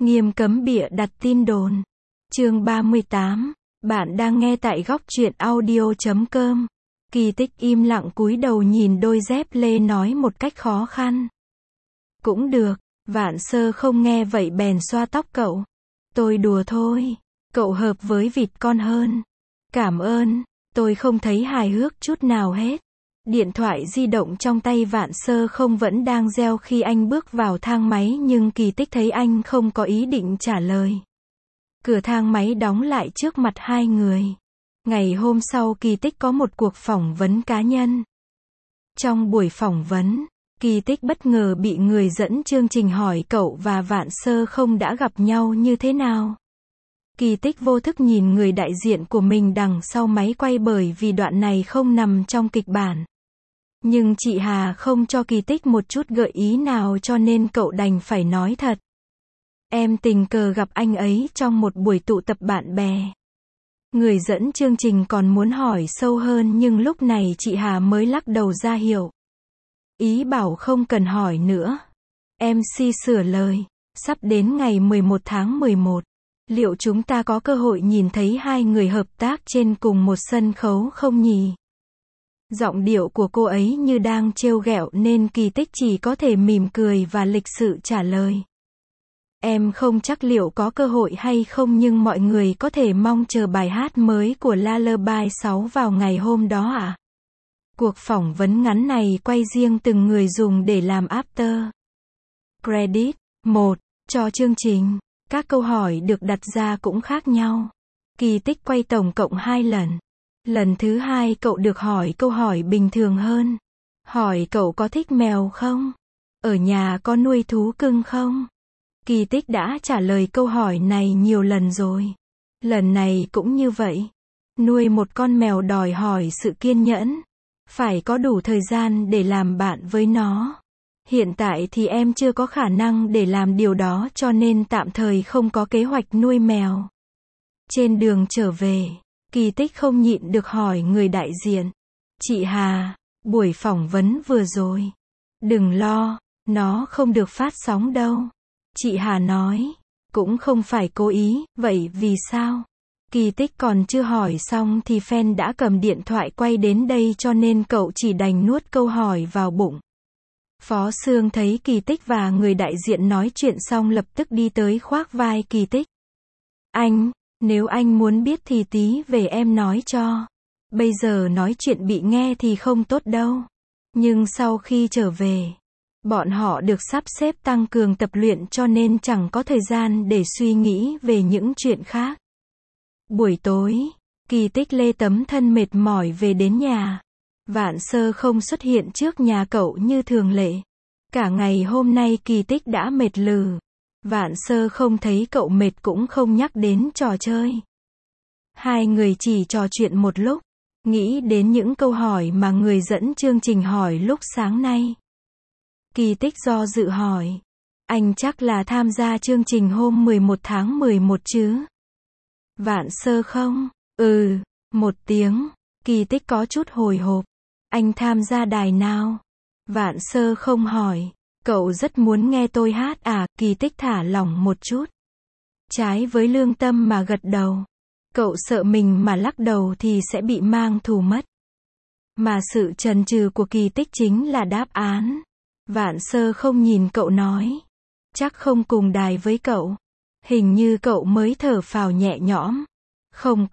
Nghiêm cấm bịa đặt tin đồn. Chương 38. Bạn đang nghe tại góc truyện audio.com. Kỳ Tích im lặng cúi đầu nhìn đôi dép lê nói một cách khó khăn. Cũng được. Vạn Sơ không nghe vậy bèn xoa tóc cậu. Tôi đùa thôi. Cậu hợp với vịt con hơn. Cảm ơn. Tôi không thấy hài hước chút nào hết. Điện thoại di động trong tay Vạn Sơ không vẫn đang reo khi anh bước vào thang máy, nhưng Kỳ Tích thấy anh không có ý định trả lời. Cửa thang máy đóng lại trước mặt hai người. Ngày hôm sau Kỳ Tích có một cuộc phỏng vấn cá nhân. Trong buổi phỏng vấn, Kỳ Tích bất ngờ bị người dẫn chương trình hỏi cậu và Vạn Sơ không đã gặp nhau như thế nào. Kỳ Tích vô thức nhìn người đại diện của mình đằng sau máy quay bởi vì đoạn này không nằm trong kịch bản. Nhưng chị Hà không cho Kỳ Tích một chút gợi ý nào cho nên cậu đành phải nói thật. Em tình cờ gặp anh ấy trong một buổi tụ tập bạn bè. Người dẫn chương trình còn muốn hỏi sâu hơn nhưng lúc này chị Hà mới lắc đầu ra hiệu. Ý bảo không cần hỏi nữa. MC sửa lời. Sắp đến ngày 11 tháng 11. Liệu chúng ta có cơ hội nhìn thấy hai người hợp tác trên cùng một sân khấu không nhỉ? Giọng điệu của cô ấy như đang trêu ghẹo nên Kỳ Tích chỉ có thể mỉm cười và lịch sự trả lời. Em không chắc liệu có cơ hội hay không, nhưng mọi người có thể mong chờ bài hát mới của Lullaby 6 vào ngày hôm đó ạ. Cuộc phỏng vấn ngắn này quay riêng từng người dùng để làm after credit. 1. Cho chương trình. Các câu hỏi được đặt ra cũng khác nhau. Kỳ Tích quay tổng cộng 2 lần. Lần thứ 2 cậu được hỏi câu hỏi bình thường hơn. Hỏi cậu có thích mèo không? Ở nhà có nuôi thú cưng không? Kỳ Tích đã trả lời câu hỏi này nhiều lần rồi. Lần này cũng như vậy. Nuôi một con mèo đòi hỏi sự kiên nhẫn. Phải có đủ thời gian để làm bạn với nó. Hiện tại thì em chưa có khả năng để làm điều đó cho nên tạm thời không có kế hoạch nuôi mèo. Trên đường trở về, Kỳ Tích không nhịn được hỏi người đại diện. Chị Hà, buổi phỏng vấn vừa rồi. Đừng lo, nó không được phát sóng đâu. Chị Hà nói, cũng không phải cố ý, vậy vì sao? Kỳ Tích còn chưa hỏi xong thì fan đã cầm điện thoại quay đến đây cho nên cậu chỉ đành nuốt câu hỏi vào bụng. Phó Sương thấy Kỳ Tích và người đại diện nói chuyện xong lập tức đi tới khoác vai Kỳ Tích. Anh, nếu anh muốn biết thì tí về em nói cho. Bây giờ nói chuyện bị nghe thì không tốt đâu. Nhưng sau khi trở về, bọn họ được sắp xếp tăng cường tập luyện cho nên chẳng có thời gian để suy nghĩ về những chuyện khác. Buổi tối, Kỳ Tích lê tấm thân mệt mỏi về đến nhà. Vạn Sơ không xuất hiện trước nhà cậu như thường lệ. Cả ngày hôm nay Kỳ Tích đã mệt lừ. Vạn Sơ không thấy cậu mệt cũng không nhắc đến trò chơi. Hai người chỉ trò chuyện một lúc, nghĩ đến những câu hỏi mà người dẫn chương trình hỏi lúc sáng nay. Kỳ Tích do dự hỏi. Anh chắc là tham gia chương trình hôm 11 tháng 11 chứ? Vạn Sơ không? Một tiếng. Kỳ Tích có chút hồi hộp. Anh tham gia đài nào? Vạn Sơ không hỏi. Cậu rất muốn nghe tôi hát à? Kỳ Tích thả lỏng một chút. Trái với lương tâm mà gật đầu. Cậu sợ mình mà lắc đầu thì sẽ bị mang thù mất. Mà sự chần chừ của Kỳ Tích chính là đáp án. Vạn Sơ không nhìn cậu nói. Chắc không cùng đài với cậu. Hình như cậu mới thở phào nhẹ nhõm. Không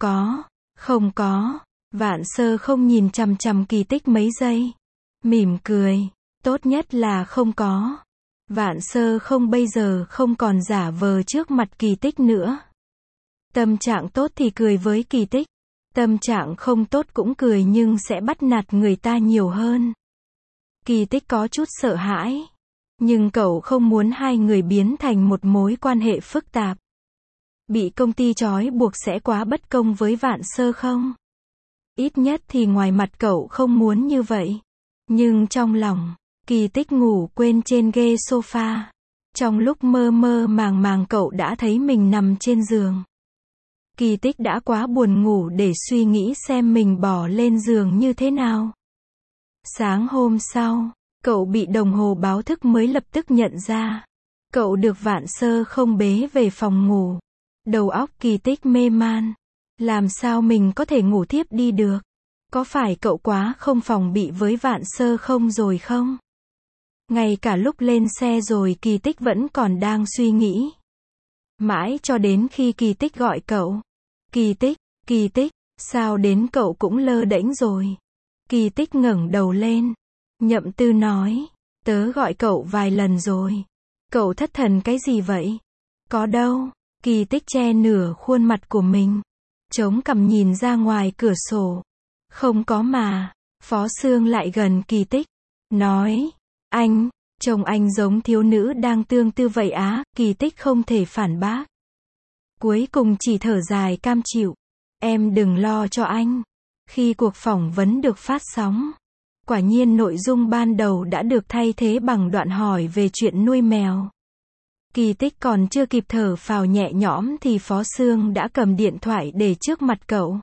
có. Vạn Sơ không nhìn chằm chằm Kỳ Tích mấy giây. Mỉm cười. Tốt nhất là không có. Vạn Sơ không bây giờ không còn giả vờ trước mặt Kỳ Tích nữa. Tâm trạng tốt thì cười với Kỳ Tích. Tâm trạng không tốt cũng cười nhưng sẽ bắt nạt người ta nhiều hơn. Kỳ Tích có chút sợ hãi. Nhưng cậu không muốn hai người biến thành một mối quan hệ phức tạp. Bị công ty trói buộc sẽ quá bất công với Vạn Sơ không? Ít nhất thì ngoài mặt cậu không muốn như vậy. Nhưng trong lòng, Kỳ Tích ngủ quên trên ghế sofa. Trong lúc mơ mơ màng màng cậu đã thấy mình nằm trên giường. Kỳ Tích đã quá buồn ngủ để suy nghĩ xem mình bỏ lên giường như thế nào. Sáng hôm sau, cậu bị đồng hồ báo thức mới lập tức nhận ra. Cậu được Vạn Sơ không bế về phòng ngủ. Đầu óc Kỳ Tích mê man. Làm sao mình có thể ngủ thiếp đi được? Có phải cậu quá không phòng bị với Vạn Sơ không rồi không? Ngay cả lúc lên xe rồi Kỳ Tích vẫn còn đang suy nghĩ. Mãi cho đến khi Kỳ Tích gọi cậu. Kỳ Tích, sao đến cậu cũng lơ đễnh rồi? Kỳ Tích ngẩng đầu lên. Nhậm Tư nói, tớ gọi cậu vài lần rồi. Cậu thất thần cái gì vậy? Có đâu. Kỳ Tích che nửa khuôn mặt của mình. Chống cằm nhìn ra ngoài cửa sổ. Không có mà. Phó Sương lại gần Kỳ Tích. Nói, trông anh giống thiếu nữ đang tương tư vậy á. Kỳ Tích không thể phản bác. Cuối cùng chỉ thở dài cam chịu. Em đừng lo cho anh. Khi cuộc phỏng vấn được phát sóng, quả nhiên nội dung ban đầu đã được thay thế bằng đoạn hỏi về chuyện nuôi mèo. Kỳ Tích còn chưa kịp thở phào nhẹ nhõm thì Phó Sương đã cầm điện thoại để trước mặt cậu.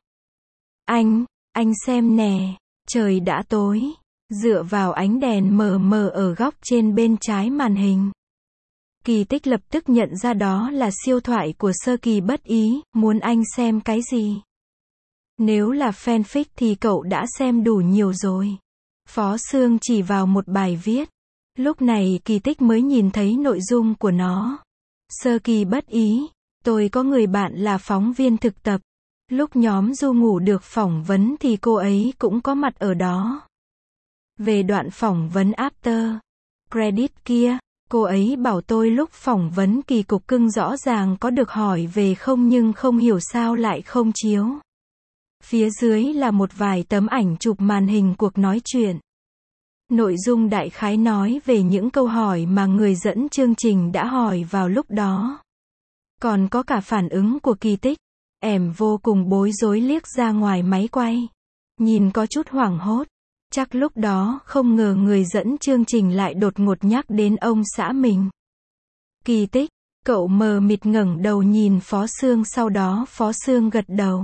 Anh xem nè, trời đã tối. Dựa vào ánh đèn mờ mờ ở góc trên bên trái màn hình. Kỳ Tích lập tức nhận ra đó là siêu thoại của Sơ Kỳ Bất Ý, muốn anh xem cái gì? Nếu là fanfic thì cậu đã xem đủ nhiều rồi. Phó Sương chỉ vào một bài viết. Lúc này Kỳ Tích mới nhìn thấy nội dung của nó. Sơ Kỳ Bất Ý, tôi có người bạn là phóng viên thực tập. Lúc nhóm Du Ngủ được phỏng vấn thì cô ấy cũng có mặt ở đó. Về đoạn phỏng vấn after credit kia, cô ấy bảo tôi lúc phỏng vấn kỳ cục cưng rõ ràng có được hỏi về không nhưng không hiểu sao lại không chiếu. Phía dưới là một vài tấm ảnh chụp màn hình cuộc nói chuyện. Nội dung đại khái nói về những câu hỏi mà người dẫn chương trình đã hỏi vào lúc đó. Còn có cả phản ứng của Kỳ Tích. Em vô cùng bối rối liếc ra ngoài máy quay. Nhìn có chút hoảng hốt. Chắc lúc đó không ngờ người dẫn chương trình lại đột ngột nhắc đến ông xã mình. Kỳ Tích, cậu mờ mịt ngẩng đầu nhìn Phó Sương, sau đó Phó Sương gật đầu.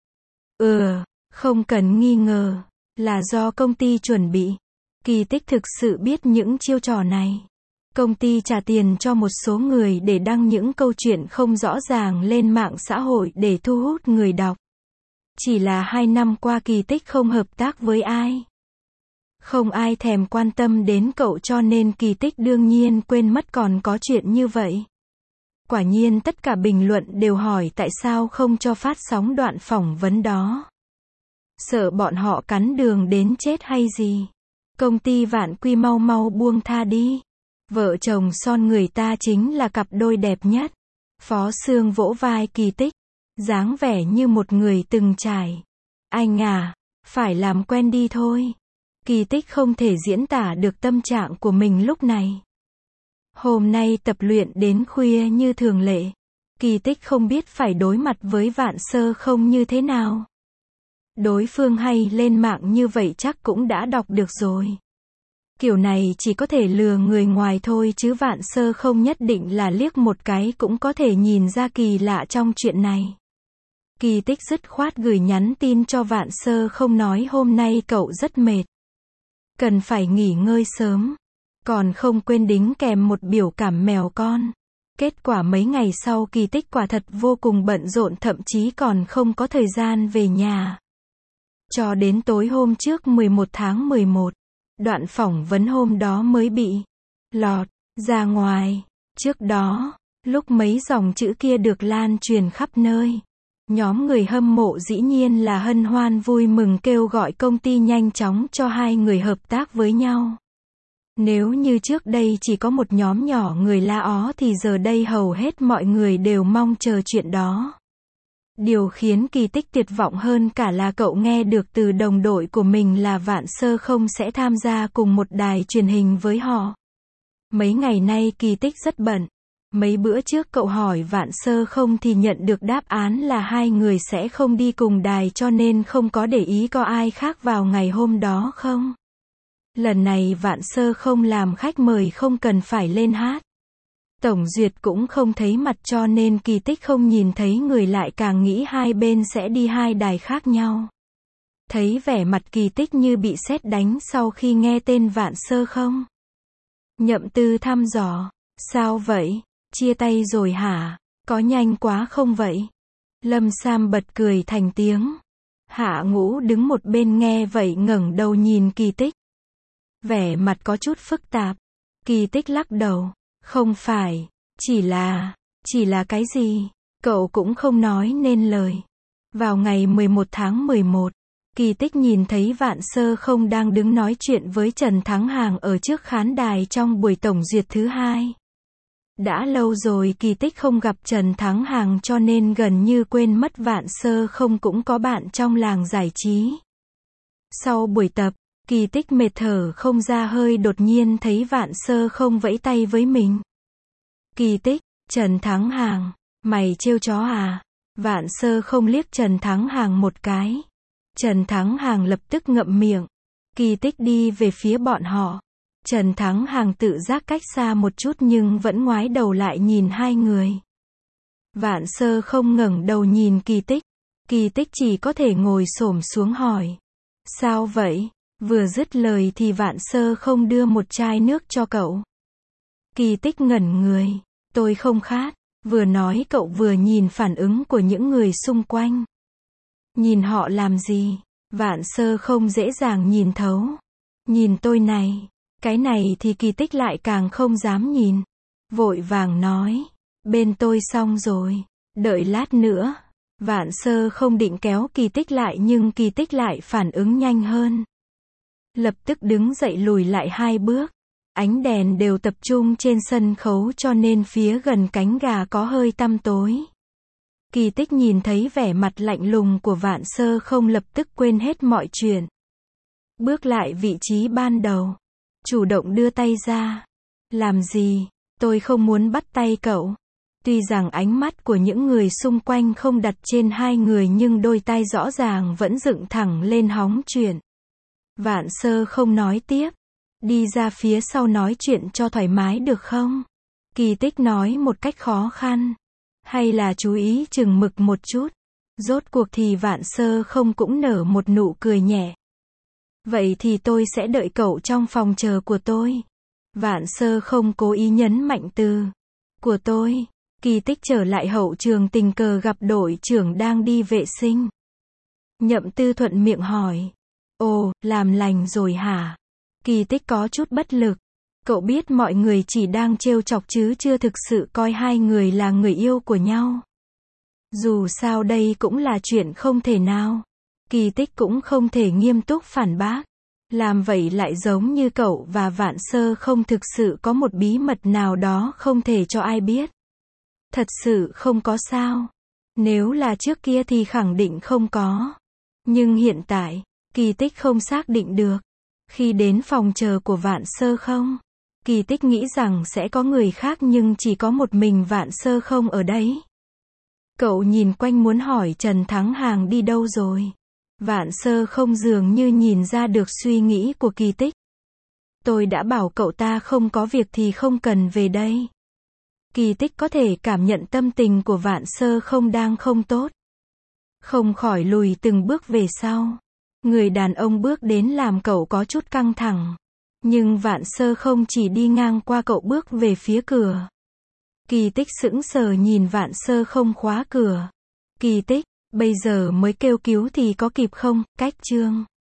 Không cần nghi ngờ, là do công ty chuẩn bị. Kỳ Tích thực sự biết những chiêu trò này. Công ty trả tiền cho một số người để đăng những câu chuyện không rõ ràng lên mạng xã hội để thu hút người đọc. Chỉ là 2 năm qua Kỳ Tích không hợp tác với ai. Không ai thèm quan tâm đến cậu cho nên Kỳ Tích đương nhiên quên mất còn có chuyện như vậy. Quả nhiên tất cả bình luận đều hỏi tại sao không cho phát sóng đoạn phỏng vấn đó. Sợ bọn họ cắn đường đến chết hay gì? Công ty Vạn Quy mau mau buông tha đi. Vợ chồng son người ta chính là cặp đôi đẹp nhất. Phó Sương vỗ vai Kỳ Tích, dáng vẻ như một người từng trải. Anh à, phải làm quen đi thôi. Kỳ Tích không thể diễn tả được tâm trạng của mình lúc này. Hôm nay tập luyện đến khuya như thường lệ. Kỳ Tích không biết phải đối mặt với Vạn Sơ không như thế nào. Đối phương hay lên mạng như vậy chắc cũng đã đọc được rồi. Kiểu này chỉ có thể lừa người ngoài thôi chứ Vạn Sơ không nhất định là liếc một cái cũng có thể nhìn ra kỳ lạ trong chuyện này. Kỳ Tích dứt khoát gửi nhắn tin cho Vạn Sơ không nói hôm nay cậu rất mệt. Cần phải nghỉ ngơi sớm. Còn không quên đính kèm một biểu cảm mèo con. Kết quả mấy ngày sau Kỳ Tích quả thật vô cùng bận rộn, thậm chí còn không có thời gian về nhà. Cho đến tối hôm trước 11 tháng 11, đoạn phỏng vấn hôm đó mới bị lọt ra ngoài. Trước đó, lúc mấy dòng chữ kia được lan truyền khắp nơi, nhóm người hâm mộ dĩ nhiên là hân hoan vui mừng kêu gọi công ty nhanh chóng cho hai người hợp tác với nhau. Nếu như trước đây chỉ có một nhóm nhỏ người la ó thì giờ đây hầu hết mọi người đều mong chờ chuyện đó. Điều khiến Kỳ Tích tuyệt vọng hơn cả là cậu nghe được từ đồng đội của mình là Vạn Sơ không sẽ tham gia cùng một đài truyền hình với họ. Mấy ngày nay Kỳ Tích rất bận. Mấy bữa trước cậu hỏi Vạn Sơ không thì nhận được đáp án là hai người sẽ không đi cùng đài cho nên không có để ý có ai khác vào ngày hôm đó không. Lần này Vạn Sơ không làm khách mời không cần phải lên hát. Tổng duyệt cũng không thấy mặt cho nên Kỳ Tích không nhìn thấy người lại càng nghĩ hai bên sẽ đi hai đài khác nhau. Thấy vẻ mặt Kỳ Tích như bị sét đánh sau khi nghe tên Vạn Sơ không? Nhậm Tư thăm dò, Sao vậy? Chia tay rồi hả? Có nhanh quá không vậy? Lâm Sam bật cười thành tiếng. Hạ Ngũ đứng một bên nghe vậy ngẩng đầu nhìn Kỳ Tích. Vẻ mặt có chút phức tạp. Kỳ Tích lắc đầu. Không phải. Chỉ là cái gì? Cậu cũng không nói nên lời. Vào ngày 11 tháng 11, Kỳ Tích nhìn thấy Vạn Sơ Không đang đứng nói chuyện với Trần Thắng Hàng ở trước khán đài trong buổi tổng duyệt thứ hai. Đã lâu rồi Kỳ Tích không gặp Trần Thắng Hàng cho nên gần như quên mất Vạn Sơ Không cũng có bạn trong làng giải trí. Sau buổi tập, Kỳ Tích mệt thở không ra hơi đột nhiên thấy Vạn Sơ Không vẫy tay với mình. Kỳ Tích, Trần Thắng Hàng, mày trêu chó à? Vạn Sơ Không liếc Trần Thắng Hàng một cái. Trần Thắng Hàng lập tức ngậm miệng. Kỳ Tích đi về phía bọn họ. Trần Thắng Hàng tự giác cách xa một chút nhưng vẫn ngoái đầu lại nhìn hai người. Vạn Sơ Không ngẩng đầu nhìn Kỳ Tích. Kỳ Tích chỉ có thể ngồi xổm xuống hỏi. Sao vậy? Vừa dứt lời thì Vạn Sơ Không đưa một chai nước cho cậu. Kỳ Tích ngẩn người. Tôi không khát. Vừa nói cậu vừa nhìn phản ứng của những người xung quanh. Nhìn họ làm gì? Vạn Sơ Không dễ dàng nhìn thấu. Nhìn tôi này. Cái này thì Kỳ Tích lại càng không dám nhìn. Vội vàng nói. Bên tôi xong rồi. Đợi lát nữa. Vạn Sơ Không định kéo Kỳ Tích lại nhưng Kỳ Tích lại phản ứng nhanh hơn. Lập tức đứng dậy lùi lại 2 bước. Ánh đèn đều tập trung trên sân khấu cho nên phía gần cánh gà có hơi tăm tối. Kỳ Tích nhìn thấy vẻ mặt lạnh lùng của Vạn Sơ Không lập tức quên hết mọi chuyện. Bước lại vị trí ban đầu. Chủ động đưa tay ra. Làm gì? Tôi không muốn bắt tay cậu. Tuy rằng ánh mắt của những người xung quanh không đặt trên hai người nhưng đôi tay rõ ràng vẫn dựng thẳng lên hóng chuyện. Vạn Sơ Không nói tiếp. Đi ra phía sau nói chuyện cho thoải mái được không? Kỳ Tích nói một cách khó khăn. Hay là chú ý chừng mực một chút. Rốt cuộc thì Vạn Sơ Không cũng nở một nụ cười nhẹ. Vậy thì tôi sẽ đợi cậu trong phòng chờ của tôi. Vạn Sơ Không cố ý nhấn mạnh từ của tôi. Kỳ Tích trở lại hậu trường tình cờ gặp đội trưởng đang đi vệ sinh. Nhậm Tư thuận miệng hỏi. Ồ, làm lành rồi hả? Kỳ Tích có chút bất lực. Cậu biết mọi người chỉ đang trêu chọc chứ chưa thực sự coi hai người là người yêu của nhau. Dù sao đây cũng là chuyện không thể nào. Kỳ Tích cũng không thể nghiêm túc phản bác. Làm vậy lại giống như cậu và Vạn Sơ Không thực sự có một bí mật nào đó không thể cho ai biết. Thật sự không có sao. Nếu là trước kia thì khẳng định không có. Nhưng hiện tại, Kỳ Tích không xác định được. Khi đến phòng chờ của Vạn Sơ Không, Kỳ Tích nghĩ rằng sẽ có người khác nhưng chỉ có một mình Vạn Sơ Không ở đấy. Cậu nhìn quanh muốn hỏi Trần Thắng Hàng đi đâu rồi. Vạn Sơ Không dường như nhìn ra được suy nghĩ của Kỳ Tích. Tôi đã bảo cậu ta không có việc thì không cần về đây. Kỳ Tích có thể cảm nhận tâm tình của Vạn Sơ Không đang không tốt. Không khỏi lùi từng bước về sau. Người đàn ông bước đến làm cậu có chút căng thẳng. Nhưng Vạn Sơ Không chỉ đi ngang qua cậu bước về phía cửa. Kỳ Tích sững sờ nhìn Vạn Sơ Không khóa cửa. Kỳ Tích, bây giờ mới kêu cứu thì có kịp không? Cách chương